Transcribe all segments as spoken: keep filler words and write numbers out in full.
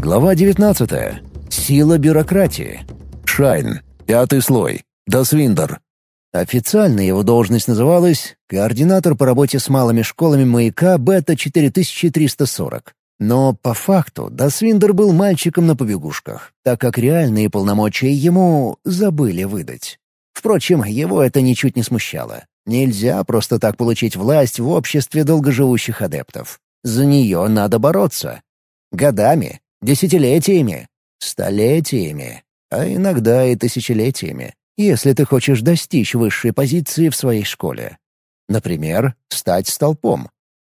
Глава девятнадцатая. Сила бюрократии. Шайн. Пятый слой. Дасвиндер. Официально его должность называлась «Координатор по работе с малыми школами маяка Бета четыре тысячи триста сорок». Но по факту Дасвиндер был мальчиком на побегушках, так как реальные полномочия ему забыли выдать. Впрочем, его это ничуть не смущало. Нельзя просто так получить власть в обществе долгоживущих адептов. За нее надо бороться. Годами, десятилетиями, столетиями, а иногда и тысячелетиями, если ты хочешь достичь высшей позиции в своей школе. Например, стать столпом.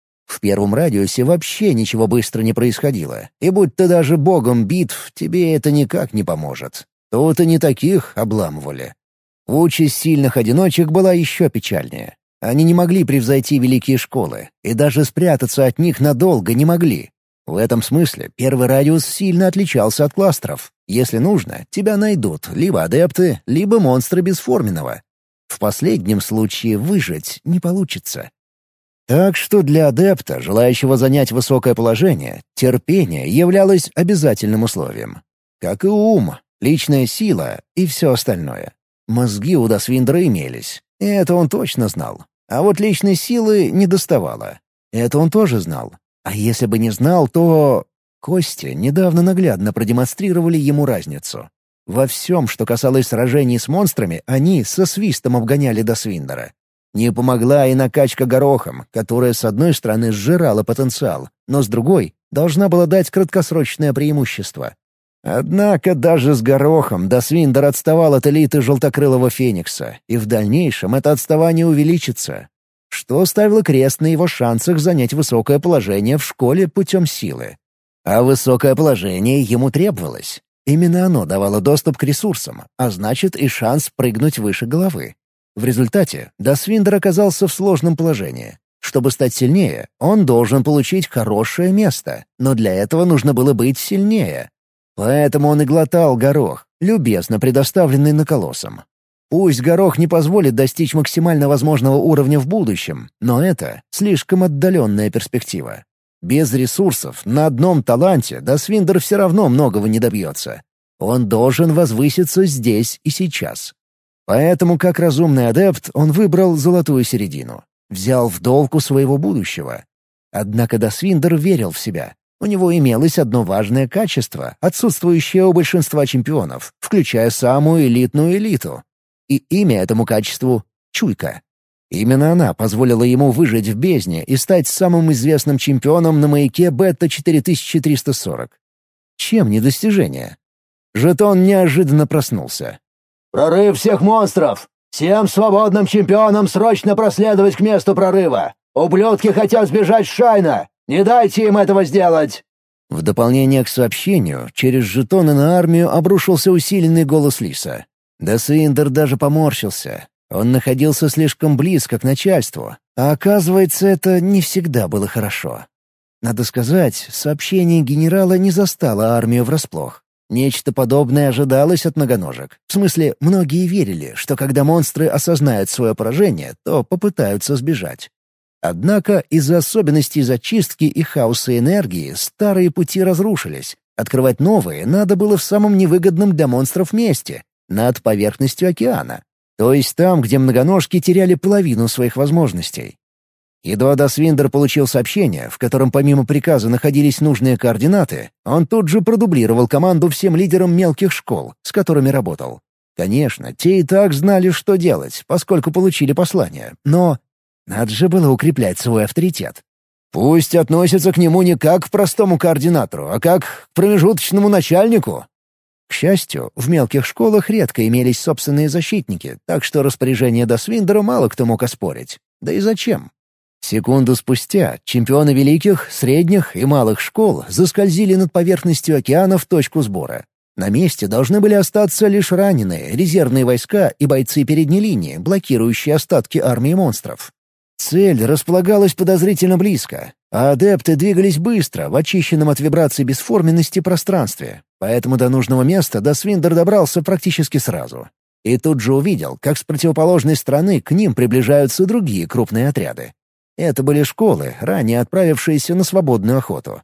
В первом радиусе вообще ничего быстро не происходило, и будь ты даже богом битв, тебе это никак не поможет. Тут и не таких обламывали. Участь сильных одиночек была еще печальнее. Они не могли превзойти великие школы, и даже спрятаться от них надолго не могли. В этом смысле первый радиус сильно отличался от кластеров. Если нужно, тебя найдут либо адепты, либо монстры бесформенного. В последнем случае выжить не получится. Так что для адепта, желающего занять высокое положение, терпение являлось обязательным условием. Как и ум, личная сила и все остальное. Мозги у Дасвиндера имелись, и это он точно знал. А вот личной силы недоставало. Это он тоже знал. А если бы не знал, то... Кости недавно наглядно продемонстрировали ему разницу. Во всем, что касалось сражений с монстрами, они со свистом обгоняли Дасвиндера. Не помогла и накачка горохом, которая с одной стороны сжирала потенциал, но с другой должна была дать краткосрочное преимущество. Однако даже с горохом Дасвиндер отставал от элиты желтокрылого феникса, и в дальнейшем это отставание увеличится, что ставило крест на его шансах занять высокое положение в школе путем силы. А высокое положение ему требовалось. Именно оно давало доступ к ресурсам, а значит и шанс прыгнуть выше головы. В результате Дасвиндер оказался в сложном положении. Чтобы стать сильнее, он должен получить хорошее место, но для этого нужно было быть сильнее. Поэтому он и глотал горох, любезно предоставленный Наколосом. Пусть горох не позволит достичь максимально возможного уровня в будущем, но это слишком отдаленная перспектива. Без ресурсов на одном таланте Дасвиндер все равно многого не добьется. Он должен возвыситься здесь и сейчас. Поэтому, как разумный адепт, он выбрал золотую середину. Взял в долг своего будущего. Однако Дасвиндер верил в себя. У него имелось одно важное качество, отсутствующее у большинства чемпионов, включая самую элитную элиту. И имя этому качеству — чуйка. Именно она позволила ему выжить в бездне и стать самым известным чемпионом на маяке Бета четыре тысячи триста сорок. Чем не достижение? Жетон неожиданно проснулся. «Прорыв всех монстров! Всем свободным чемпионам срочно проследовать к месту прорыва! Ублюдки хотят сбежать с Шайна! Не дайте им этого сделать!» В дополнение к сообщению, через жетоны на армию обрушился усиленный голос Лиса. Дасвиндер даже поморщился. Он находился слишком близко к начальству, а оказывается, это не всегда было хорошо. Надо сказать, сообщение генерала не застало армию врасплох. Нечто подобное ожидалось от многоножек. В смысле, многие верили, что когда монстры осознают свое поражение, то попытаются сбежать. Однако из-за особенностей зачистки и хаоса энергии старые пути разрушились. Открывать новые надо было в самом невыгодном для монстров месте — над поверхностью океана. То есть там, где многоножки теряли половину своих возможностей. Едва Дасвиндер получил сообщение, в котором помимо приказа находились нужные координаты, он тут же продублировал команду всем лидерам мелких школ, с которыми работал. Конечно, те и так знали, что делать, поскольку получили послание, но надо же было укреплять свой авторитет. Пусть относятся к нему не как к простому координатору, а как к промежуточному начальнику. К счастью, в мелких школах редко имелись собственные защитники, так что распоряжение Дасвиндера мало кто мог оспорить. Да и зачем? Секунду спустя чемпионы великих, средних и малых школ заскользили над поверхностью океана в точку сбора. На месте должны были остаться лишь раненые, резервные войска и бойцы передней линии, блокирующие остатки армии монстров. Цель располагалась подозрительно близко, а адепты двигались быстро в очищенном от вибраций бесформенности пространстве, поэтому до нужного места Дасвиндер добрался практически сразу. И тут же увидел, как с противоположной стороны к ним приближаются другие крупные отряды. Это были школы, ранее отправившиеся на свободную охоту.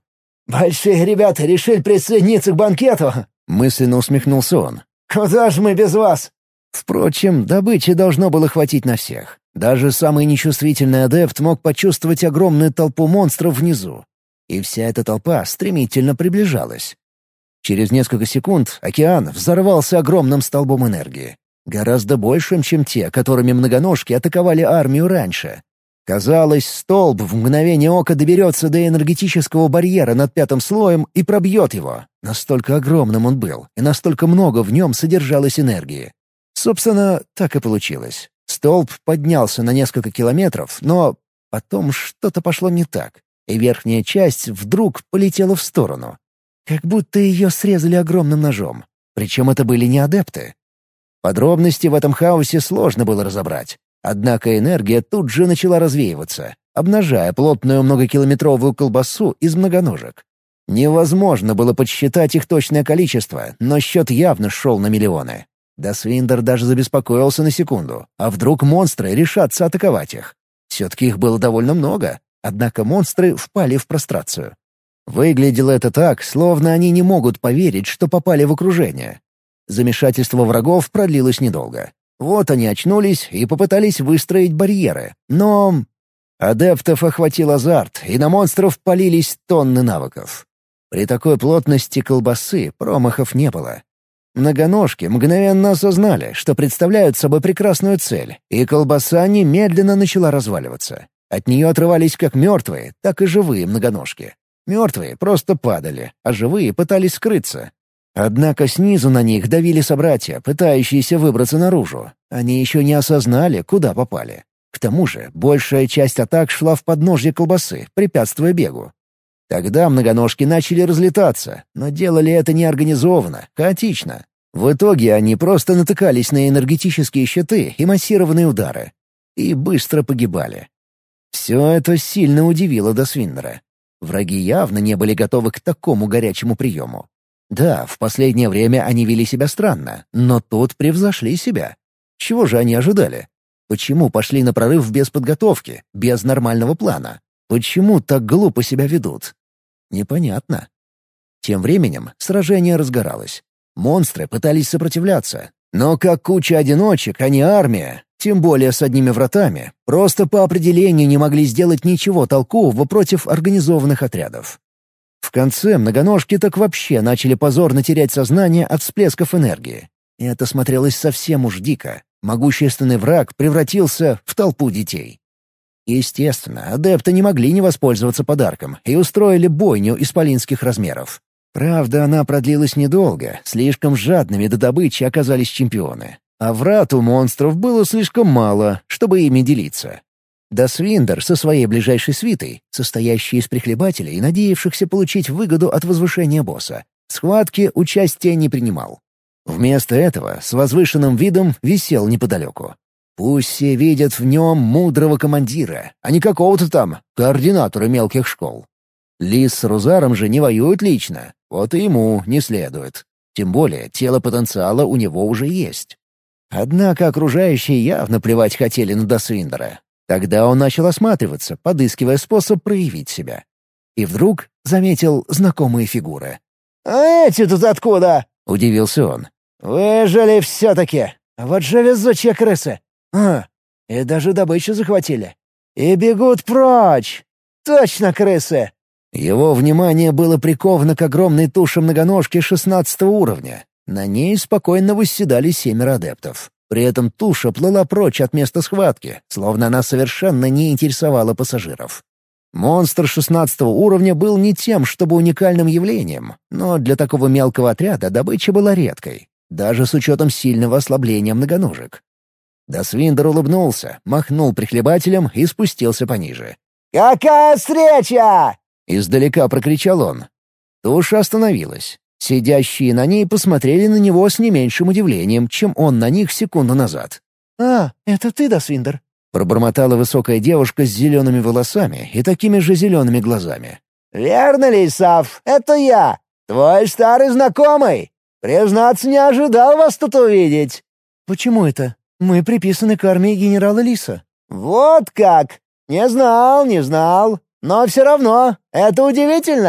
большие ребята решили присоединиться к банкету!» — мысленно усмехнулся он. «Куда же мы без вас?» Впрочем, добычи должно было хватить на всех. Даже самый нечувствительный адепт мог почувствовать огромную толпу монстров внизу. И вся эта толпа стремительно приближалась. Через несколько секунд океан взорвался огромным столбом энергии. Гораздо большим, чем те, которыми многоножки атаковали армию раньше. Казалось, столб в мгновение ока доберется до энергетического барьера над пятым слоем и пробьет его. Настолько огромным он был, и настолько много в нем содержалось энергии. Собственно, так и получилось. Столб поднялся на несколько километров, но потом что-то пошло не так, и верхняя часть вдруг полетела в сторону. Как будто ее срезали огромным ножом. Причем это были не адепты. Подробности в этом хаосе сложно было разобрать. Однако энергия тут же начала развеиваться, обнажая плотную многокилометровую колбасу из многоножек. Невозможно было подсчитать их точное количество, но счет явно шел на миллионы. Дасвиндер даже забеспокоился на секунду. А вдруг монстры решатся атаковать их? Все-таки их было довольно много, однако монстры впали в прострацию. Выглядело это так, словно они не могут поверить, что попали в окружение. Замешательство врагов продлилось недолго. Вот они очнулись и попытались выстроить барьеры, но... Адептов охватил азарт, и на монстров полились тонны навыков. При такой плотности колбасы промахов не было. Многоножки мгновенно осознали, что представляют собой прекрасную цель, и колбаса немедленно начала разваливаться. От нее отрывались как мертвые, так и живые многоножки. Мертвые просто падали, а живые пытались скрыться. Однако снизу на них давили собратья, пытающиеся выбраться наружу. Они еще не осознали, куда попали. К тому же, большая часть атак шла в подножье колбасы, препятствуя бегу. Тогда многоножки начали разлетаться, но делали это неорганизованно, хаотично. В итоге они просто натыкались на энергетические щиты и массированные удары. И быстро погибали. Все это сильно удивило Дасвиндера. Враги явно не были готовы к такому горячему приему. Да, в последнее время они вели себя странно, но тут превзошли себя. Чего же они ожидали? Почему пошли на прорыв без подготовки, без нормального плана? Почему так глупо себя ведут? Непонятно. Тем временем сражение разгоралось. Монстры пытались сопротивляться, но как куча одиночек, а не армия, тем более с одними вратами, просто по определению не могли сделать ничего толкового против организованных отрядов. В конце многоножки так вообще начали позорно терять сознание от всплесков энергии. И это смотрелось совсем уж дико. Могущественный враг превратился в толпу детей. Естественно, адепты не могли не воспользоваться подарком и устроили бойню исполинских размеров. Правда, она продлилась недолго, слишком жадными до добычи оказались чемпионы. А врат у монстров было слишком мало, чтобы ими делиться. Дасвиндер со своей ближайшей свитой, состоящей из прихлебателей, надеявшихся получить выгоду от возвышения босса, в схватке участия не принимал. Вместо этого с возвышенным видом висел неподалеку. Пусть все видят в нем мудрого командира, а не какого-то там координатора мелких школ. Лис с Рузаром же не воюют лично, вот и ему не следует. Тем более тело потенциала у него уже есть. Однако окружающие явно плевать хотели на Дасвиндера. Тогда он начал осматриваться, подыскивая способ проявить себя. И вдруг заметил знакомые фигуры. «А эти тут откуда?» — удивился он. «Выжили все-таки. Вот же везучие крысы. А, и даже добычу захватили. И бегут прочь. Точно крысы!» Его внимание было приковано к огромной туше многоножки шестнадцатого уровня. На ней спокойно восседали семеро адептов. При этом туша плыла прочь от места схватки, словно она совершенно не интересовала пассажиров. Монстр шестнадцатого уровня был не тем, чтобы уникальным явлением, но для такого мелкого отряда добыча была редкой, даже с учетом сильного ослабления многоножек. Дасвиндер улыбнулся, махнул прихлебателем и спустился пониже. «Какая встреча?» — издалека прокричал он. Туша остановилась. Сидящие на ней посмотрели на него с не меньшим удивлением, чем он на них секунду назад. «А, это ты, Дасвиндер?» — пробормотала высокая девушка с зелеными волосами и такими же зелеными глазами. «Верно, Лисав, это я, твой старый знакомый. Признаться, не ожидал вас тут увидеть». «Почему это? Мы приписаны к армии генерала Лиса». «Вот как! Не знал, не знал. Но все равно, это удивительно.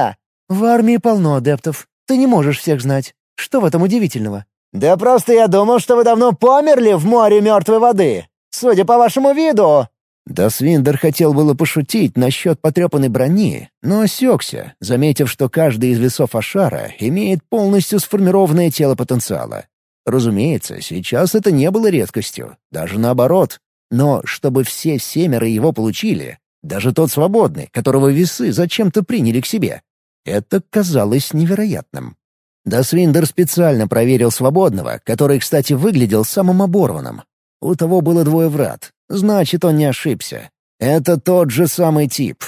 «В армии полно адептов. Ты не можешь всех знать. Что в этом удивительного?» «Да просто я думал, что вы давно померли в море мертвой воды. Судя по вашему виду...» Дасвиндер хотел было пошутить насчет потрепанной брони, но осекся, заметив, что каждый из весов Ашара имеет полностью сформированное тело потенциала. Разумеется, сейчас это не было редкостью, даже наоборот. Но чтобы все семеро его получили, даже тот свободный, которого весы зачем-то приняли к себе, это казалось невероятным. Дасвиндер специально проверил свободного, который, кстати, выглядел самым оборванным. У того было двое врат, значит, он не ошибся. Это тот же самый тип.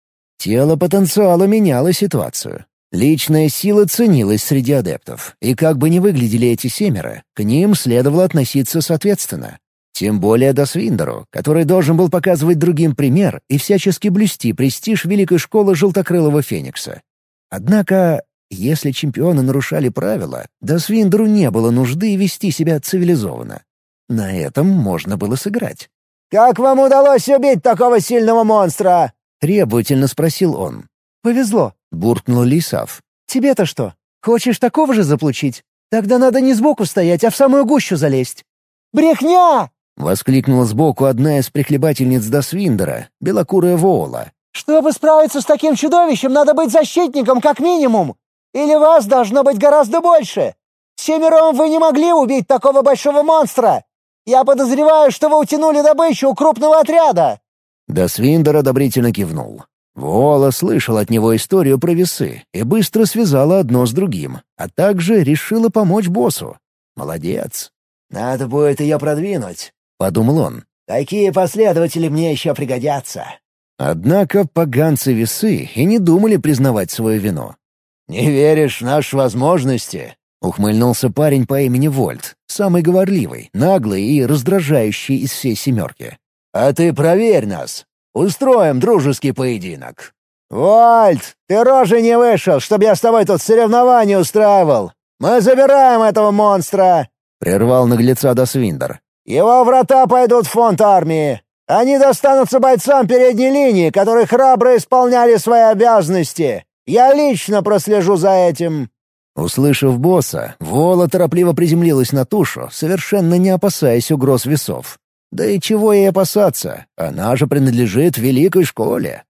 Тело потенциала меняло ситуацию. Личная сила ценилась среди адептов, и как бы ни выглядели эти семеро, к ним следовало относиться соответственно. Тем более Дасвиндеру, который должен был показывать другим пример и всячески блюсти престиж Великой школы Желтокрылого Феникса. Однако, если чемпионы нарушали правила, Дасвиндеру не было нужды вести себя цивилизованно. На этом можно было сыграть. «Как вам удалось убить такого сильного монстра?» — требовательно спросил он. «Повезло», — буркнул Лисав. «Тебе-то что? Хочешь такого же заполучить? Тогда надо не сбоку стоять, а в самую гущу залезть». «Брехня!» — воскликнула сбоку одна из прихлебательниц Дасвиндера, белокурая Воола. «Чтобы справиться с таким чудовищем, надо быть защитником как минимум. Или вас должно быть гораздо больше. Семером вы не могли убить такого большого монстра. Я подозреваю, что вы утянули добычу у крупного отряда». Дасвиндер одобрительно кивнул. Воола слышал от него историю про весы и быстро связала одно с другим, а также решила помочь боссу. Молодец. «Надо будет ее продвинуть», — подумал он. «Такие последователи мне еще пригодятся». Однако поганцы-весы и не думали признавать свою вину. «Не веришь в наши возможности?» — ухмыльнулся парень по имени Вольт, самый говорливый, наглый и раздражающий из всей семерки. «А ты проверь нас. Устроим дружеский поединок». «Вольт, ты рожей не вышел, чтобы я с тобой тут соревнования устраивал. Мы забираем этого монстра!» — прервал наглеца Дасвиндер. «Его врата пойдут в фонд армии. Они достанутся бойцам передней линии, которые храбро исполняли свои обязанности. Я лично прослежу за этим». Услышав босса, Вола торопливо приземлилась на тушу, совершенно не опасаясь угроз весов. Да и чего ей опасаться, она же принадлежит Великой школе.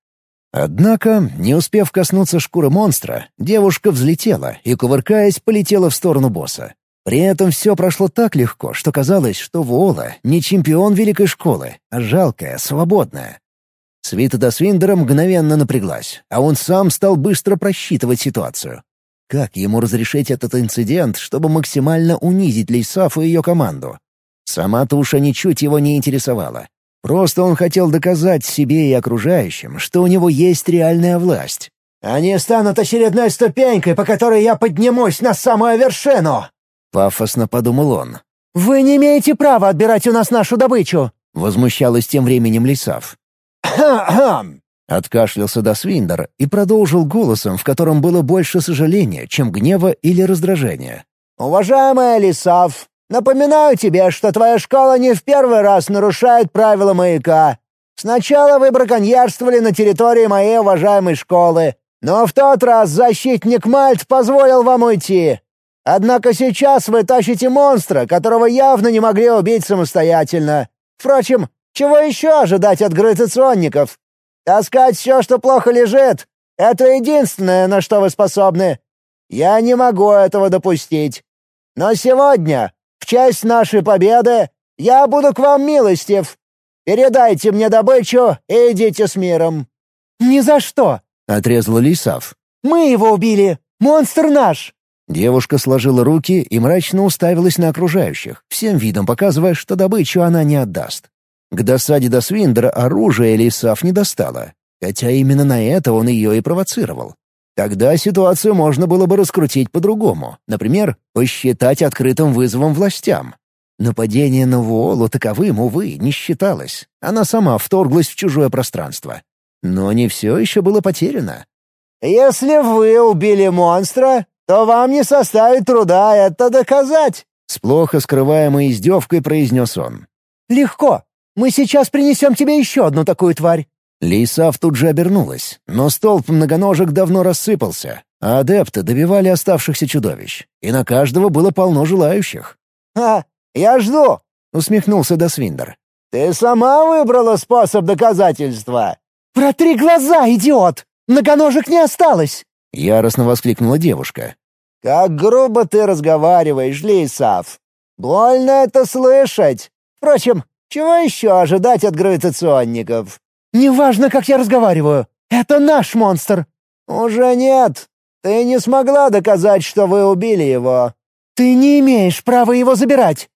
Однако, не успев коснуться шкуры монстра, девушка взлетела и, кувыркаясь, полетела в сторону босса. При этом все прошло так легко, что казалось, что Воола не чемпион Великой школы, а жалкая, свободная. Свита Дасвиндера мгновенно напряглась, а он сам стал быстро просчитывать ситуацию. Как ему разрешить этот инцидент, чтобы максимально унизить Лейсафу и ее команду? Сама туша ничуть его не интересовала. Просто он хотел доказать себе и окружающим, что у него есть реальная власть. «Они станут очередной ступенькой, по которой я поднимусь на самую вершину!» — пафосно подумал он. «Вы не имеете права отбирать у нас нашу добычу!» — возмущалась тем временем Лейсаф. «Хм-хм!» — откашлялся Дасвиндер и продолжил голосом, в котором было больше сожаления, чем гнева или раздражения. «Уважаемая Лейсаф, напоминаю тебе, что твоя школа не в первый раз нарушает правила маяка. Сначала вы браконьерствовали на территории моей уважаемой школы, но в тот раз защитник Мальт позволил вам уйти. Однако сейчас вы тащите монстра, которого явно не могли убить самостоятельно. Впрочем, чего еще ожидать от гравитационников? Таскать все, что плохо лежит — это единственное, на что вы способны. Я не могу этого допустить. Но сегодня, в честь нашей победы, я буду к вам милостив. Передайте мне добычу и идите с миром». «Ни за что!» — отрезала Лейсаф. «Мы его убили! Монстр наш!» Девушка сложила руки и мрачно уставилась на окружающих, всем видом показывая, что добычу она не отдаст. К досаде Дасвиндера оружие Лейсаф не достала, хотя именно на это он ее и провоцировал. Тогда ситуацию можно было бы раскрутить по-другому, например, посчитать открытым вызовом властям. Нападение на Воолу таковым, увы, не считалось. Она сама вторглась в чужое пространство. Но не все еще было потеряно. «Если вы убили монстра, то вам не составит труда это доказать», — с плохо скрываемой издевкой произнес он. «Легко. Мы сейчас принесем тебе еще одну такую тварь». Лейсаф тут же обернулась, но столб многоножек давно рассыпался, а адепты добивали оставшихся чудовищ, и на каждого было полно желающих. «Ха, я жду!» — усмехнулся Досвиндер. «Ты сама выбрала способ доказательства?» «Протри глаза, идиот! Многоножек не осталось!» — яростно воскликнула девушка. «Как грубо ты разговариваешь, Лисав! Больно это слышать! Впрочем, чего еще ожидать от гравитационников?» «Неважно, как я разговариваю. Это наш монстр!» «Уже нет. Ты не смогла доказать, что вы убили его». «Ты не имеешь права его забирать!»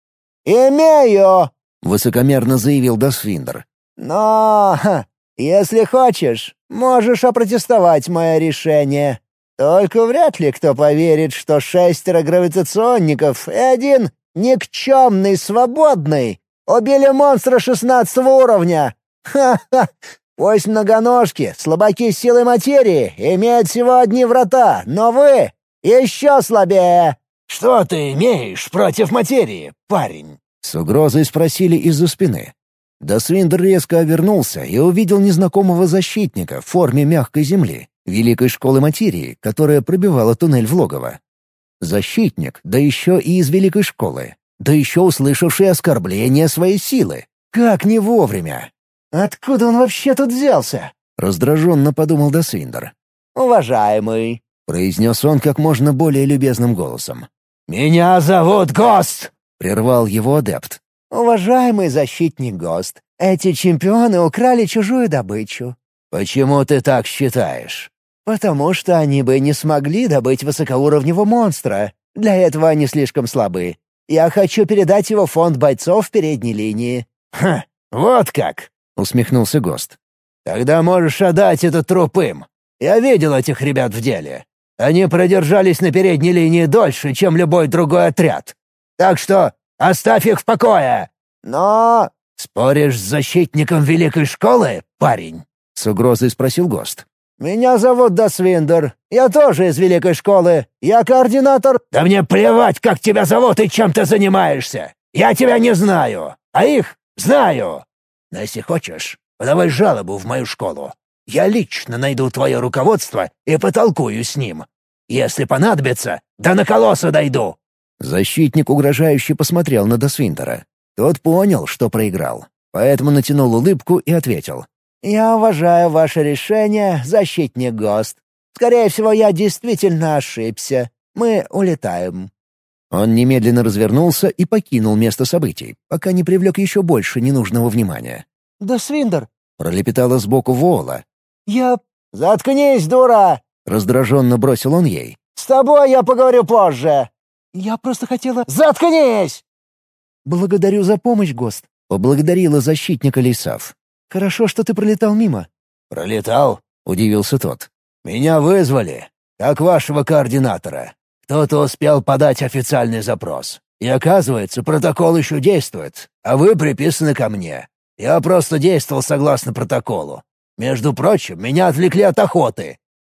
«Имею!» — высокомерно заявил Досвиндер. «Но, ха, если хочешь, можешь опротестовать мое решение. Только вряд ли кто поверит, что шестеро гравитационников и один никчемный свободный убили монстра шестнадцатого уровня. Ха-ха! Пусть многоножки, слабаки силы материи, имеют всего одни врата, но вы еще слабее!» «Что ты имеешь против материи, парень?» — с угрозой спросили из-за спины. Досвиндер резко обернулся и увидел незнакомого защитника в форме мягкой земли, великой школы материи, которая пробивала туннель в логово. Защитник, да еще и из великой школы, да еще услышавший оскорбление своей силы. Как не вовремя! «Откуда он вообще тут взялся?» — раздраженно подумал Досвиндер. «Уважаемый», — произнес он как можно более любезным голосом. «Меня зовут Гост!» — прервал его адепт. «Уважаемый защитник Гост, эти чемпионы украли чужую добычу». «Почему ты так считаешь?» «Потому что они бы не смогли добыть высокоуровневого монстра. Для этого они слишком слабы. Я хочу передать его в фонд бойцов передней линии». «Ха, вот как!» — усмехнулся Гост. «Тогда можешь отдать этот труп им. Я видел этих ребят в деле. Они продержались на передней линии дольше, чем любой другой отряд. Так что оставь их в покое!» «Но...» «Споришь с защитником Великой Школы, парень?» — с угрозой спросил Гост. «Меня зовут Досвиндер. Я тоже из Великой Школы. Я координатор...» «Да мне плевать, как тебя зовут и чем ты занимаешься. Я тебя не знаю, а их знаю. Но если хочешь, подавай жалобу в мою школу. Я лично найду твое руководство и потолкую с ним. Если понадобится, да на колосса дойду». Защитник угрожающе посмотрел на Досвиндера. Тот понял, что проиграл, поэтому натянул улыбку и ответил. «Я уважаю ваше решение, защитник Гост. Скорее всего, я действительно ошибся. Мы улетаем». Он немедленно развернулся и покинул место событий, пока не привлек еще больше ненужного внимания. «Досвиндер!» — пролепетала сбоку Воола. «Я...» «Заткнись, дура!» — раздраженно бросил он ей. «С тобой я поговорю позже!» «Я просто хотела...» «Заткнись!» «Благодарю за помощь, Гост», — поблагодарила защитника Лисав. «Хорошо, что ты пролетал мимо». «Пролетал?» — удивился тот. «Меня вызвали, как вашего координатора. Кто-то успел подать официальный запрос. И оказывается, протокол еще действует, а вы приписаны ко мне. Я просто действовал согласно протоколу. Между прочим, меня отвлекли от охоты.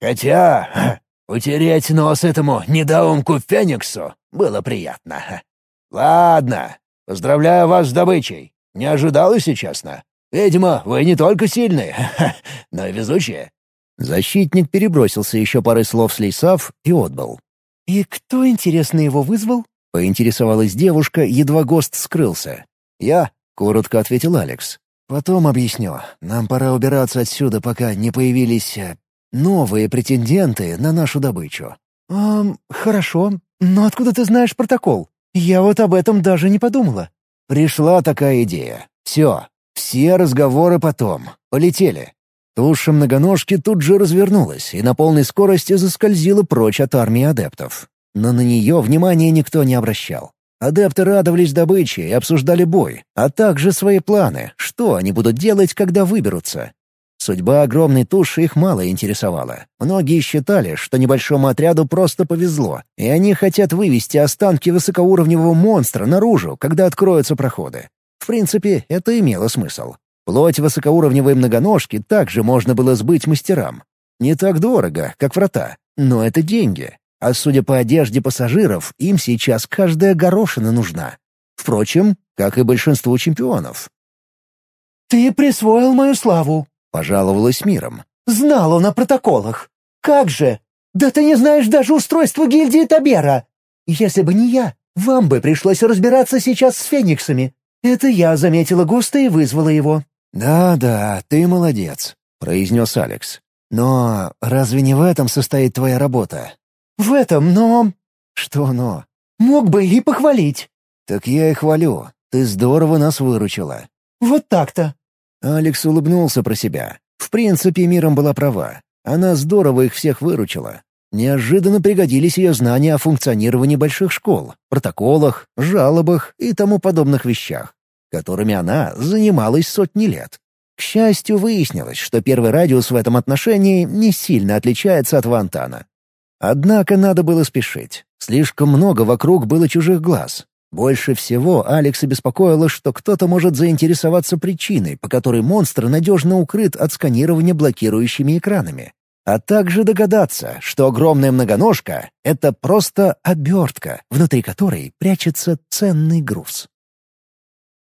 Хотя утереть нос этому недоумку Фениксу было приятно. Ладно, поздравляю вас с добычей. Не ожидал, если честно. Видимо, вы не только сильные, но и везучие». Защитник перебросился еще парой слов с Лисав и отбыл. «И кто, интересно, его вызвал?» — поинтересовалась девушка, едва Гост скрылся. «Я», — коротко ответил Алекс. «Потом объясню. Нам пора убираться отсюда, пока не появились э, новые претенденты на нашу добычу». «Эм, хорошо. Но откуда ты знаешь протокол? Я вот об этом даже не подумала». Пришла такая идея. Все. Все разговоры потом. Полетели. Туша многоножки тут же развернулась и на полной скорости заскользила прочь от армии адептов. Но на нее внимания никто не обращал. Адепты радовались добыче и обсуждали бой, а также свои планы, что они будут делать, когда выберутся. Судьба огромной туши их мало интересовала. Многие считали, что небольшому отряду просто повезло, и они хотят вывести останки высокоуровневого монстра наружу, когда откроются проходы. В принципе, это имело смысл. Плоть высокоуровневой многоножки также можно было сбыть мастерам. Не так дорого, как врата, но это деньги. А судя по одежде пассажиров, им сейчас каждая горошина нужна. Впрочем, как и большинству чемпионов. «Ты присвоил мою славу», — пожаловалась миром. «Знал он о протоколах. Как же? Да ты не знаешь даже устройство гильдии Табера! Если бы не я, вам бы пришлось разбираться сейчас с фениксами. Это я заметила Госта и вызвала его». «Да-да, ты молодец», — произнес Алекс. «Но разве не в этом состоит твоя работа?» «В этом, но...» «Что «но»?» «Мог бы и похвалить». «Так я и хвалю. Ты здорово нас выручила». «Вот так-то». Алекс улыбнулся про себя. В принципе, Миром была права. Она здорово их всех выручила. Неожиданно пригодились ее знания о функционировании больших школ, протоколах, жалобах и тому подобных вещах, которыми она занималась сотни лет. К счастью, выяснилось, что первый радиус в этом отношении не сильно отличается от Вантана. Однако надо было спешить. Слишком много вокруг было чужих глаз. Больше всего Алекса беспокоило, что кто-то может заинтересоваться причиной, по которой монстр надежно укрыт от сканирования блокирующими экранами. А также догадаться, что огромная многоножка — это просто обертка, внутри которой прячется ценный груз.